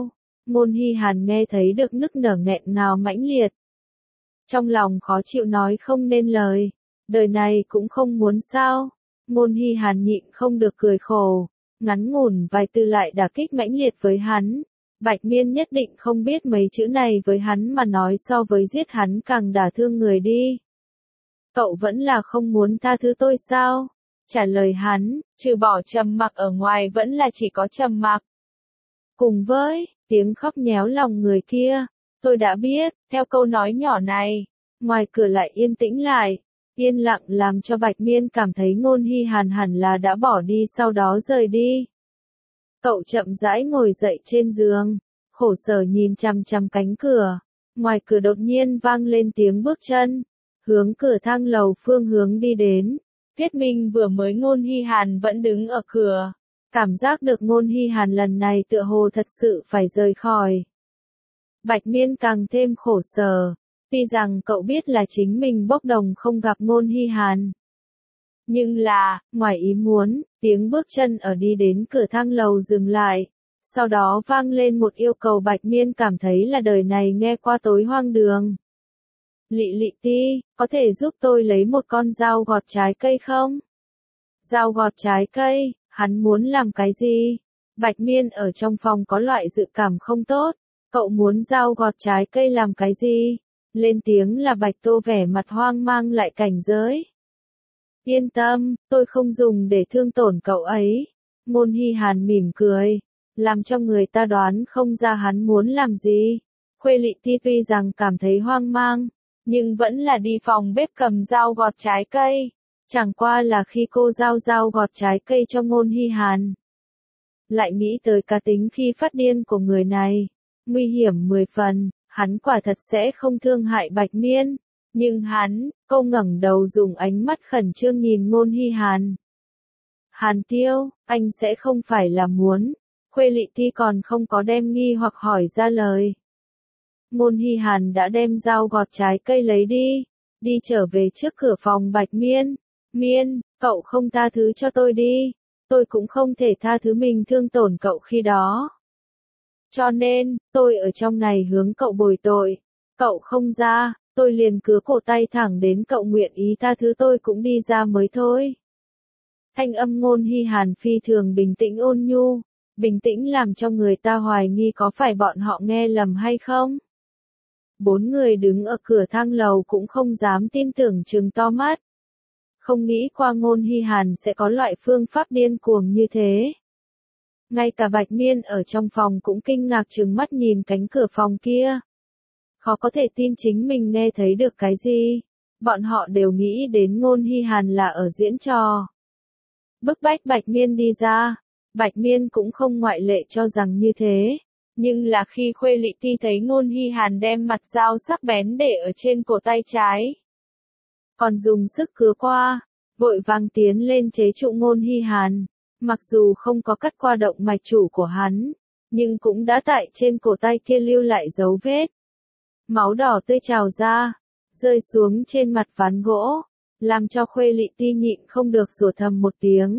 Ngôn Hi Hàn nghe thấy được nức nở nghẹn ngào mãnh liệt. Trong lòng khó chịu nói không nên lời. Đời này cũng không muốn sao. Ngôn Hi Hàn nhịn không được cười khổ. Ngắn ngủn vài từ lại đả kích mãnh liệt với hắn. Bạch Miên nhất định không biết mấy chữ này với hắn mà nói so với giết hắn càng đả thương người đi. Cậu vẫn là không muốn tha thứ tôi sao? Trả lời hắn, trừ bỏ trầm mặc ở ngoài vẫn là chỉ có trầm mặc. Cùng với tiếng khóc nhéo lòng người kia, tôi đã biết, theo câu nói nhỏ này, ngoài cửa lại yên tĩnh lại, yên lặng làm cho Bạch Miên cảm thấy Ngôn Hi Hàn hẳn là đã bỏ đi sau đó rời đi. Cậu chậm rãi ngồi dậy trên giường, khổ sở nhìn chằm chằm cánh cửa, ngoài cửa đột nhiên vang lên tiếng bước chân, hướng cửa thang lầu phương hướng đi đến. Thuyết Minh vừa mới Ngôn Hi Hàn vẫn đứng ở cửa. Cảm giác được Ngôn Hi Hàn lần này tựa hồ thật sự phải rời khỏi. Bạch Miên càng thêm khổ sở. Tuy rằng cậu biết là chính mình bốc đồng không gặp Ngôn Hi Hàn. Nhưng là, ngoài ý muốn, tiếng bước chân ở đi đến cửa thang lầu dừng lại. Sau đó vang lên một yêu cầu Bạch Miên cảm thấy là đời này nghe qua tối hoang đường. Lị Lị Ti, có thể giúp tôi lấy một con dao gọt trái cây không? Dao gọt trái cây, hắn muốn làm cái gì? Bạch Miên ở trong phòng có loại dự cảm không tốt. Cậu muốn dao gọt trái cây làm cái gì? Lên tiếng là Bạch Tô vẻ mặt hoang mang lại cảnh giới. Yên tâm, tôi không dùng để thương tổn cậu ấy. Ngôn Hi Hàn mỉm cười, làm cho người ta đoán không ra hắn muốn làm gì. Khuê Lị Ti tuy rằng cảm thấy hoang mang, nhưng vẫn là đi phòng bếp cầm dao gọt trái cây. Chẳng qua là khi cô giao dao gọt trái cây cho Ngôn Hi Hàn, lại nghĩ tới cá tính khi phát điên của người này. Nguy hiểm mười phần, hắn quả thật sẽ không thương hại Bạch Miên. Nhưng hắn, cô ngẩng đầu dùng ánh mắt khẩn trương nhìn Ngôn Hi Hàn. Hàn Tiêu, anh sẽ không phải là muốn. Khuê Lị Ti còn không có đem nghi hoặc hỏi ra lời. Ngôn Hi Hàn đã đem dao gọt trái cây lấy đi, đi trở về trước cửa phòng Bạch Miên. Miên, cậu không tha thứ cho tôi đi, tôi cũng không thể tha thứ mình thương tổn cậu khi đó. Cho nên, tôi ở trong này hướng cậu bồi tội, cậu không ra, tôi liền cứa cổ tay thẳng đến cậu nguyện ý tha thứ tôi cũng đi ra mới thôi. Thanh âm Ngôn Hi Hàn phi thường bình tĩnh ôn nhu, bình tĩnh làm cho người ta hoài nghi có phải bọn họ nghe lầm hay không. Bốn người đứng ở cửa thang lầu cũng không dám tin tưởng trừng to mắt. Không nghĩ qua Ngôn Hi Hàn sẽ có loại phương pháp điên cuồng như thế. Ngay cả Bạch Miên ở trong phòng cũng kinh ngạc trừng mắt nhìn cánh cửa phòng kia. Khó có thể tin chính mình nghe thấy được cái gì. Bọn họ đều nghĩ đến Ngôn Hi Hàn là ở diễn trò. Bức bách Bạch Miên đi ra. Bạch Miên cũng không ngoại lệ cho rằng như thế. Nhưng là khi Khuê Lị Ti thấy Ngôn Hi Hàn đem mặt dao sắc bén để ở trên cổ tay trái, còn dùng sức cứa qua, vội vàng tiến lên chế trụ Ngôn Hi Hàn. Mặc dù không có cắt qua động mạch chủ của hắn, nhưng cũng đã tại trên cổ tay kia lưu lại dấu vết. Máu đỏ tươi trào ra, rơi xuống trên mặt ván gỗ, làm cho Khuê Lị Ti nhịn không được rủa thầm một tiếng.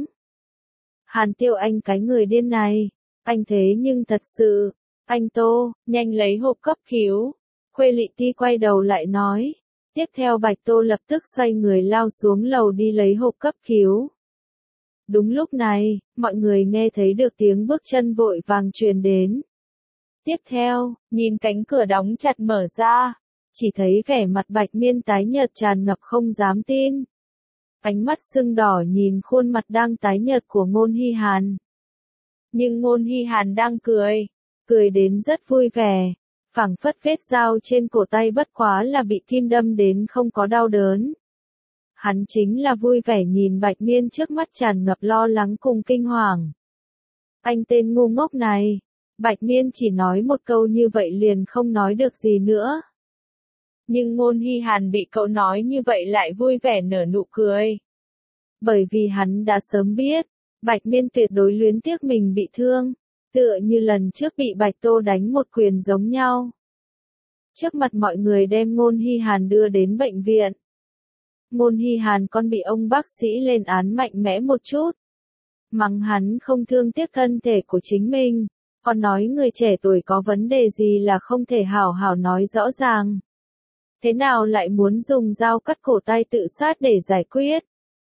Hàn Tiêu anh cái người điên này, anh thế nhưng thật sự, anh Tô, nhanh lấy hộp cấp cứu. Khuê Lị Ti quay đầu lại nói. Tiếp theo Bạch Tô lập tức xoay người lao xuống lầu đi lấy hộp cấp cứu. Đúng lúc này, mọi người nghe thấy được tiếng bước chân vội vàng truyền đến. Tiếp theo, nhìn cánh cửa đóng chặt mở ra, chỉ thấy vẻ mặt Bạch Miên tái nhợt tràn ngập không dám tin. Ánh mắt sưng đỏ nhìn khuôn mặt đang tái nhợt của Ngôn Hi Hàn. Nhưng Ngôn Hi Hàn đang cười, cười đến rất vui vẻ, phảng phất vết dao trên cổ tay bất quá là bị kim đâm đến không có đau đớn. Hắn chính là vui vẻ nhìn Bạch Miên trước mắt tràn ngập lo lắng cùng kinh hoàng. Anh tên ngu ngốc này. Bạch Miên chỉ nói một câu như vậy liền không nói được gì nữa. Nhưng Ngôn Hi Hàn bị cậu nói như vậy lại vui vẻ nở nụ cười. Bởi vì hắn đã sớm biết, Bạch Miên tuyệt đối luyến tiếc mình bị thương, tựa như lần trước bị Bạch Tô đánh một quyền giống nhau. Trước mặt mọi người đem Ngôn Hi Hàn đưa đến bệnh viện. Ngôn Hi Hàn còn bị ông bác sĩ lên án mạnh mẽ một chút. Mắng hắn không thương tiếc thân thể của chính mình. Còn nói người trẻ tuổi có vấn đề gì là không thể hảo hảo nói rõ ràng. Thế nào lại muốn dùng dao cắt cổ tay tự sát để giải quyết?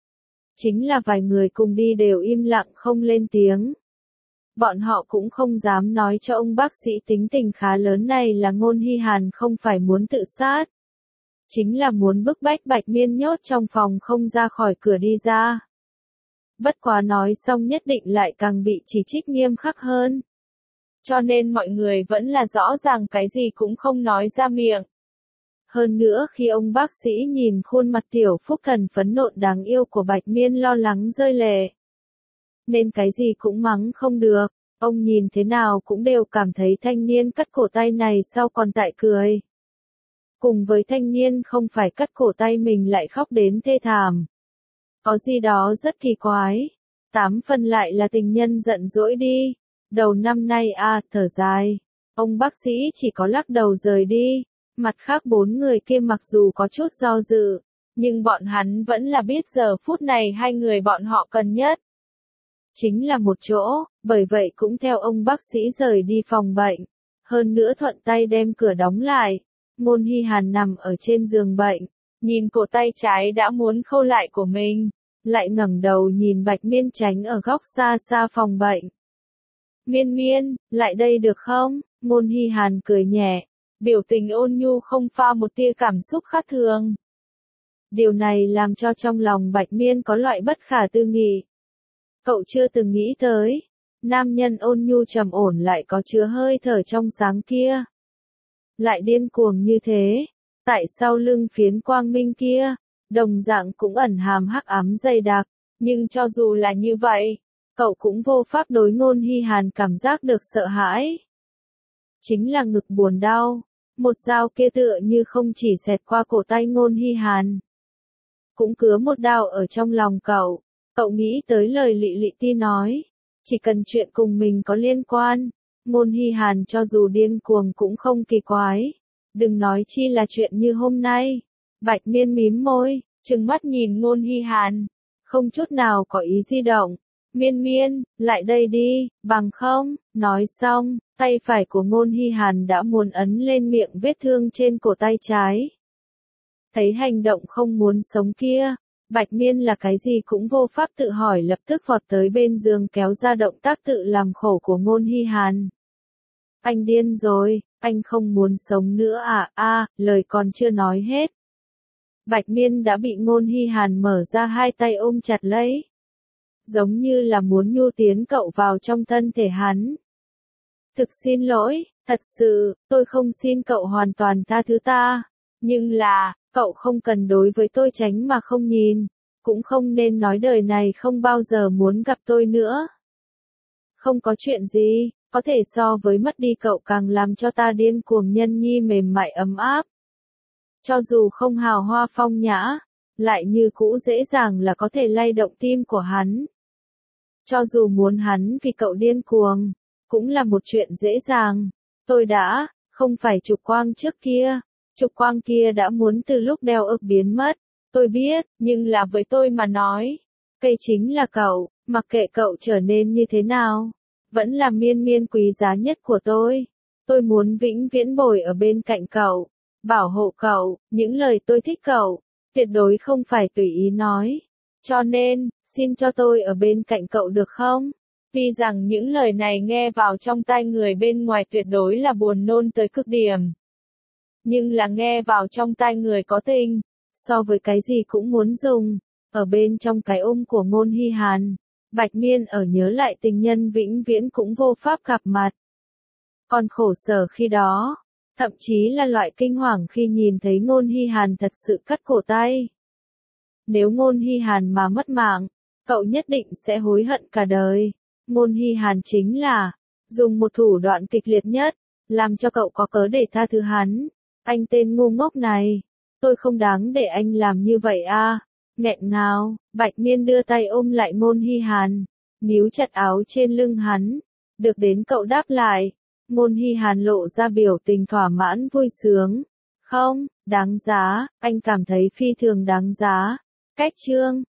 Chính là vài người cùng đi đều im lặng không lên tiếng. Bọn họ cũng không dám nói cho ông bác sĩ tính tình khá lớn này là Ngôn Hy Hàn không phải muốn tự sát. Chính là muốn bức bách Bạch Miên nhốt trong phòng không ra khỏi cửa đi ra. Bất quá nói xong nhất định lại càng bị chỉ trích nghiêm khắc hơn. Cho nên mọi người vẫn là rõ ràng cái gì cũng không nói ra miệng. Hơn nữa khi ông bác sĩ nhìn khuôn mặt tiểu phúc thần phấn nộn đáng yêu của Bạch Miên lo lắng rơi lệ. Nên cái gì cũng mắng không được, ông nhìn thế nào cũng đều cảm thấy thanh niên cắt cổ tay này sao còn tại cười. Cùng với thanh niên không phải cắt cổ tay mình lại khóc đến thê thảm. Có gì đó rất kỳ quái. Tám phần lại là tình nhân giận dỗi đi. Đầu năm nay à, thở dài. Ông bác sĩ chỉ có lắc đầu rời đi. Mặt khác bốn người kia mặc dù có chút do dự, nhưng bọn hắn vẫn là biết giờ phút này hai người bọn họ cần nhất. Chính là một chỗ, bởi vậy cũng theo ông bác sĩ rời đi phòng bệnh. Hơn nữa thuận tay đem cửa đóng lại. Ngôn Hy Hàn nằm ở trên giường bệnh, nhìn cổ tay trái đã muốn khâu lại của mình, lại ngẩng đầu nhìn Bạch Miên tránh ở góc xa xa phòng bệnh. Miên Miên, lại đây được không? Ngôn Hy Hàn cười nhẹ, biểu tình ôn nhu không pha một tia cảm xúc khác thường. Điều này làm cho trong lòng Bạch Miên có loại bất khả tư nghị. Cậu chưa từng nghĩ tới, nam nhân ôn nhu trầm ổn lại có chứa hơi thở trong sáng kia. Lại điên cuồng như thế, tại sau lưng phiến quang minh kia, đồng dạng cũng ẩn hàm hắc ám dày đặc, nhưng cho dù là như vậy, cậu cũng vô pháp đối Ngôn Hy Hàn cảm giác được sợ hãi. Chính là ngực buồn đau, một dao kia tựa như không chỉ xẹt qua cổ tay Ngôn Hy Hàn, cũng cứa một đao ở trong lòng cậu. Cậu nghĩ tới lời Lị Lị Ti nói, chỉ cần chuyện cùng mình có liên quan, Ngôn Hy Hàn cho dù điên cuồng cũng không kỳ quái. Đừng nói chi là chuyện như hôm nay. Bạch Miên mím môi, trừng mắt nhìn Ngôn Hy Hàn, không chút nào có ý di động. Miên Miên, lại đây đi, bằng không, nói xong, tay phải của Ngôn Hy Hàn đã muốn ấn lên miệng vết thương trên cổ tay trái. Thấy hành động không muốn sống kia, Bạch Miên là cái gì cũng vô pháp tự hỏi lập tức vọt tới bên giường kéo ra động tác tự làm khổ của Ngôn Hy Hàn. Anh điên rồi, anh không muốn sống nữa à, a, lời còn chưa nói hết. Bạch Miên đã bị Ngôn Hy Hàn mở ra hai tay ôm chặt lấy. Giống như là muốn nhu tiến cậu vào trong thân thể hắn. Thực xin lỗi, thật sự, tôi không xin cậu hoàn toàn tha thứ ta. Nhưng là, cậu không cần đối với tôi tránh mà không nhìn. Cũng không nên nói đời này không bao giờ muốn gặp tôi nữa. Không có chuyện gì, có thể so với mất đi cậu càng làm cho ta điên cuồng nhân nhi mềm mại ấm áp. Cho dù không hào hoa phong nhã, lại như cũ dễ dàng là có thể lay động tim của hắn. Cho dù muốn hắn vì cậu điên cuồng, cũng là một chuyện dễ dàng. Tôi đã, không phải trục quang trước kia, trục quang kia đã muốn từ lúc đeo ức biến mất. Tôi biết, nhưng là với tôi mà nói, cây chính là cậu, mặc kệ cậu trở nên như thế nào, vẫn là Miên Miên quý giá nhất của tôi. Tôi muốn vĩnh viễn bồi ở bên cạnh cậu, bảo hộ cậu, những lời tôi thích cậu, tuyệt đối không phải tùy ý nói. Cho nên, xin cho tôi ở bên cạnh cậu được không? Tuy rằng những lời này nghe vào trong tai người bên ngoài tuyệt đối là buồn nôn tới cực điểm. Nhưng là nghe vào trong tai người có tình, so với cái gì cũng muốn dùng, ở bên trong cái ôm của Ngôn Hy Hàn, Bạch Miên ở nhớ lại tình nhân vĩnh viễn cũng vô pháp gặp mặt. Còn khổ sở khi đó, thậm chí là loại kinh hoàng khi nhìn thấy Ngôn Hy Hàn thật sự cắt cổ tay. Nếu Ngôn Hy Hàn mà mất mạng, cậu nhất định sẽ hối hận cả đời. Ngôn Hy Hàn chính là, dùng một thủ đoạn kịch liệt nhất, làm cho cậu có cớ để tha thứ hắn. Anh tên ngu ngốc này, tôi không đáng để anh làm như vậy à. Nghẹn ngào, Bạch Miên đưa tay ôm lại Ngôn Hy Hàn, níu chặt áo trên lưng hắn. Được đến cậu đáp lại, Ngôn Hy Hàn lộ ra biểu tình thỏa mãn vui sướng. Không, đáng giá, anh cảm thấy phi thường đáng giá. Cách chương